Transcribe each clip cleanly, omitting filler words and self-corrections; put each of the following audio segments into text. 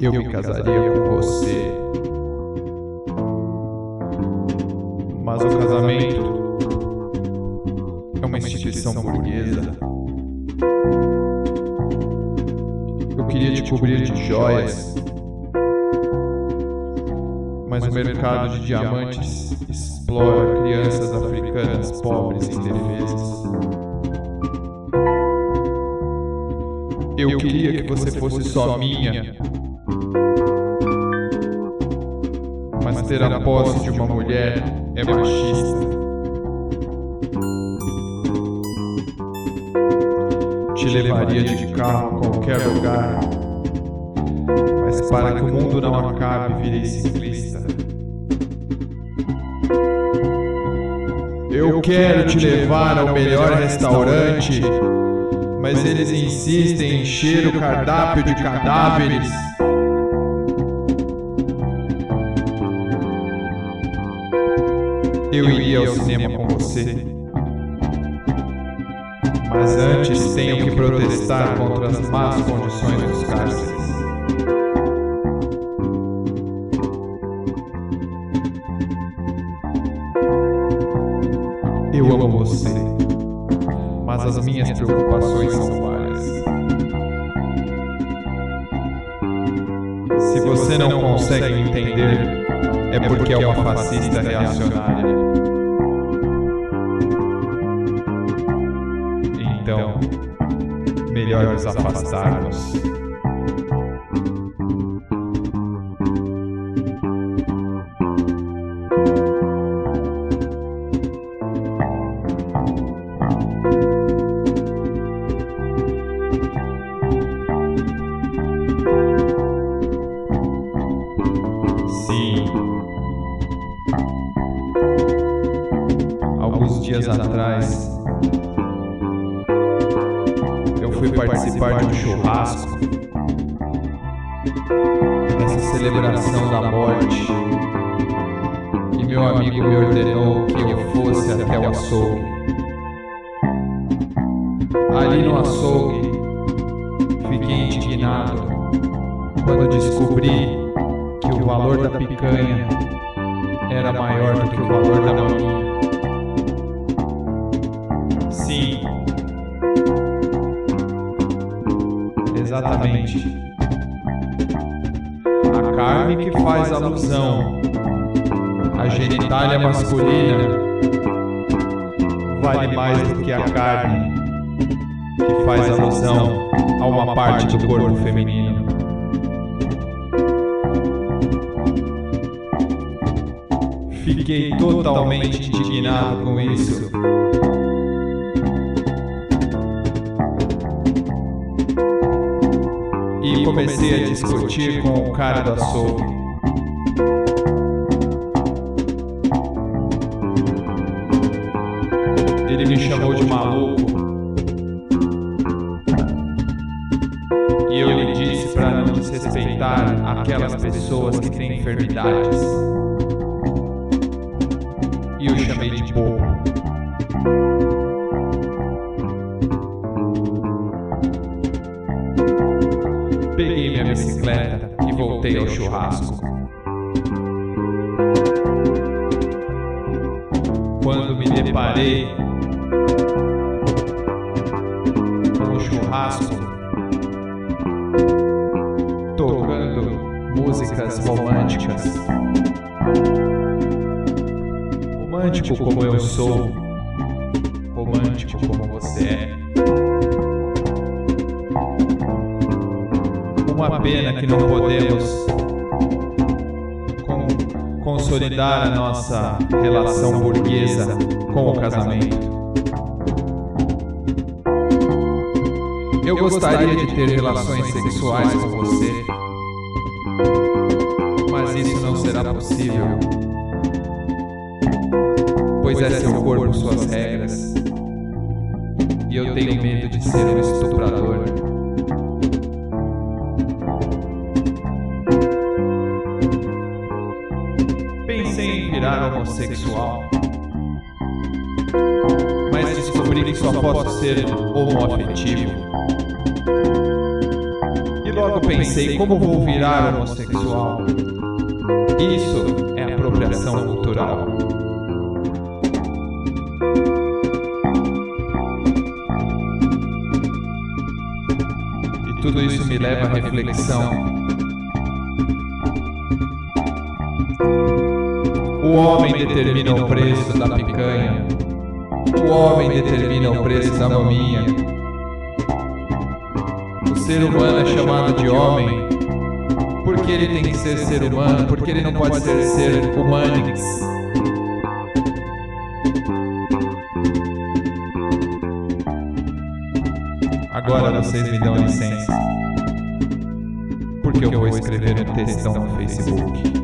eu me casaria com você. Mas o casamento é uma instituição burguesa. Eu queria te cobrir de joias, mas o mercado de diamantes explora crianças africanas pobres e indefesas. Eu queria que você fosse só minha, mas ter a posse de uma mulher é machista. Te levaria de carro a qualquer lugar, mas para que o mundo não acabe, virei ciclista. Eu quero te levar ao melhor restaurante, mas eles insistem em encher o cardápio de cadáveres. Eu iria ao cinema com você, mas antes tenho que protestar contra as más condições dos cárceres. Eu amo você, mas as minhas preocupações são várias. Se você não consegue entender, é porque é uma fascista reacionária. Então, melhor nos afastarmos. Sim. Alguns dias atrás, eu fui participar de um churrasco, dessa celebração da morte, e meu amigo me ordenou que eu fosse até o açougue. Ali no açougue, fiquei indignado quando descobri que o valor da picanha era maior do que o valor da maminha. Sim, exatamente. A carne que faz alusão à genitália masculina vale mais do que a carne que faz alusão a uma parte do corpo feminino. Fiquei totalmente indignado com isso. E comecei a discutir com o cara do açougue. Ele me chamou de maluco. E eu lhe disse para não desrespeitar aquelas pessoas que têm enfermidades. E eu chamei de bobo. Peguei minha bicicleta e voltei ao churrasco. Quando me deparei com o churrasco tocando músicas românticas. Romântico como eu sou, romântico como você é. Uma pena que não podemos consolidar a nossa relação burguesa com o casamento. Eu gostaria de ter relações sexuais com você, mas isso não será possível, pois é seu corpo, suas regras, e eu tenho medo de ser um estuprador. Pensei em virar homossexual, mas descobri que só posso ser homoafetivo. logo pensei, como vou virar homossexual? Isso é apropriação cultural. E tudo isso me leva à reflexão. O homem determina o preço da picanha. O homem determina o preço da maminha. O ser humano é chamado de homem porque ele tem que ser ser humano, porque ele não pode ser humanix. Agora vocês me dão licença, porque eu vou escrever um textão no Facebook.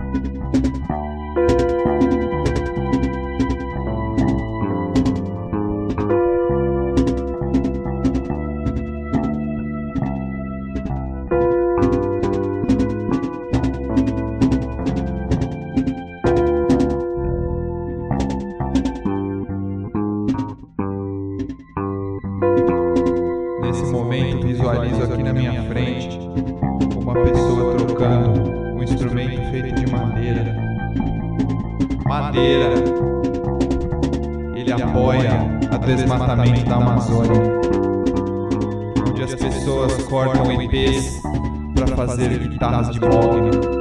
Nesse momento, visualizo aqui na minha frente uma pessoa trocando um instrumento feito de madeira. Madeira! Ele apoia o desmatamento da Amazônia, onde as pessoas cortam ipês para fazer guitarras de mogno.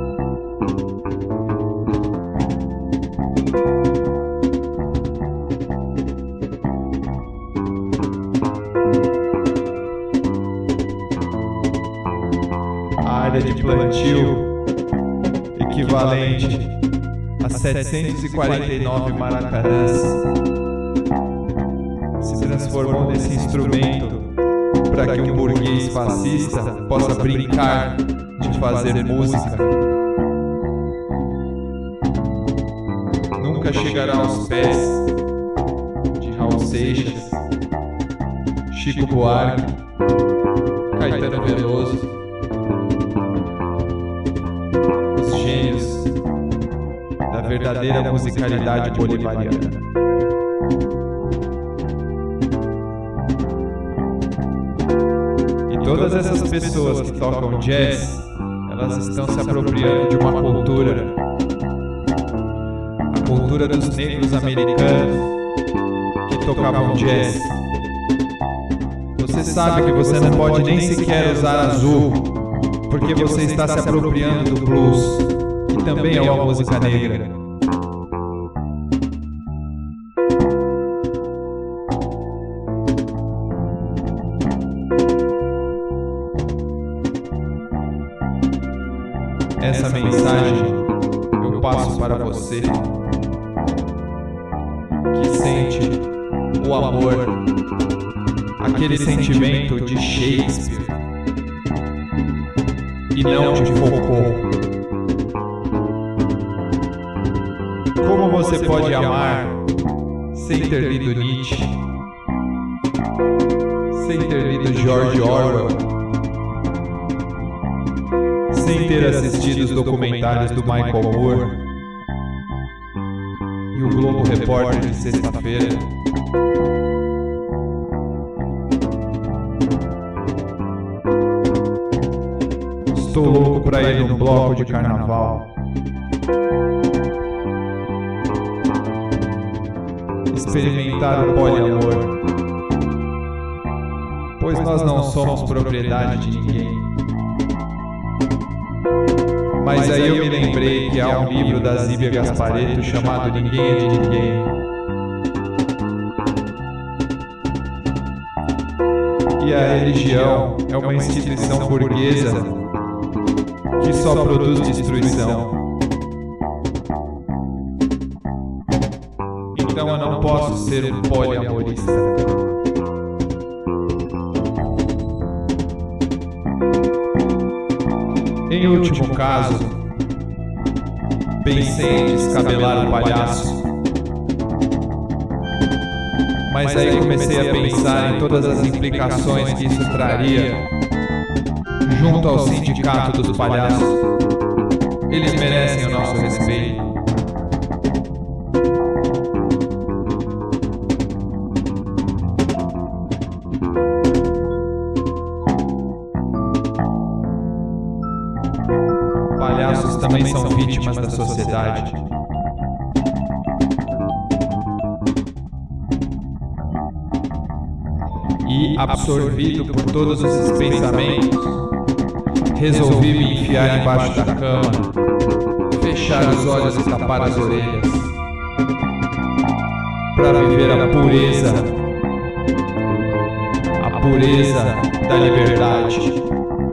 Área de plantio equivalente a 749 maracanãs se transformou nesse instrumento para que um burguês fascista possa brincar de fazer música. Nunca chegará aos pés de Raul Seixas, Chico Buarque, Caetano Veloso, gênios da verdadeira musicalidade bolivariana. E todas essas pessoas que tocam jazz, elas estão se apropriando de uma cultura, a cultura dos negros americanos que tocavam jazz. Você sabe que você não pode nem sequer usar azul, porque você está se apropriando do blues, que também é uma música negra. Essa mensagem eu passo para você que sente o amor, aquele sentimento de Shakespeare e não de Foucault. Como você pode amar sem ter lido Nietzsche, sem ter lido George Orwell, sem ter assistido os documentários do Michael Moore e o Globo Repórter de sexta-feira? Estou louco pra ir num bloco de carnaval, experimentar o poliamor, pois nós não somos propriedade de ninguém. Mas aí eu me lembrei que há um livro da Zíbia Gasparetto chamado Ninguém é de Ninguém. E a religião é uma instituição burguesa que só produz destruição. Então eu não posso ser um poliamorista. Em último caso, pensei em descabelar o palhaço. Mas aí comecei a pensar em todas as implicações que isso traria junto ao sindicato dos palhaços. Eles merecem o nosso respeito. Palhaços também são vítimas da sociedade. E, absorvido por todos esses pensamentos, resolvi me enfiar embaixo da cama, fechar os olhos e tapar as orelhas, para viver a pureza da liberdade.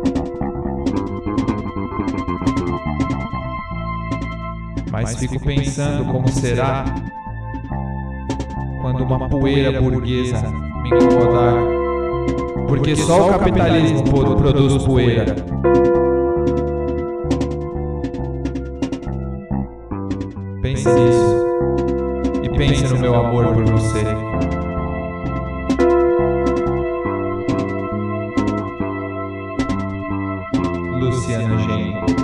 Mas fico pensando como será quando uma poeira burguesa me incomodar, porque só o capitalismo produz poeira. Pense nisso e pense no meu amor por você. Luciana Genro.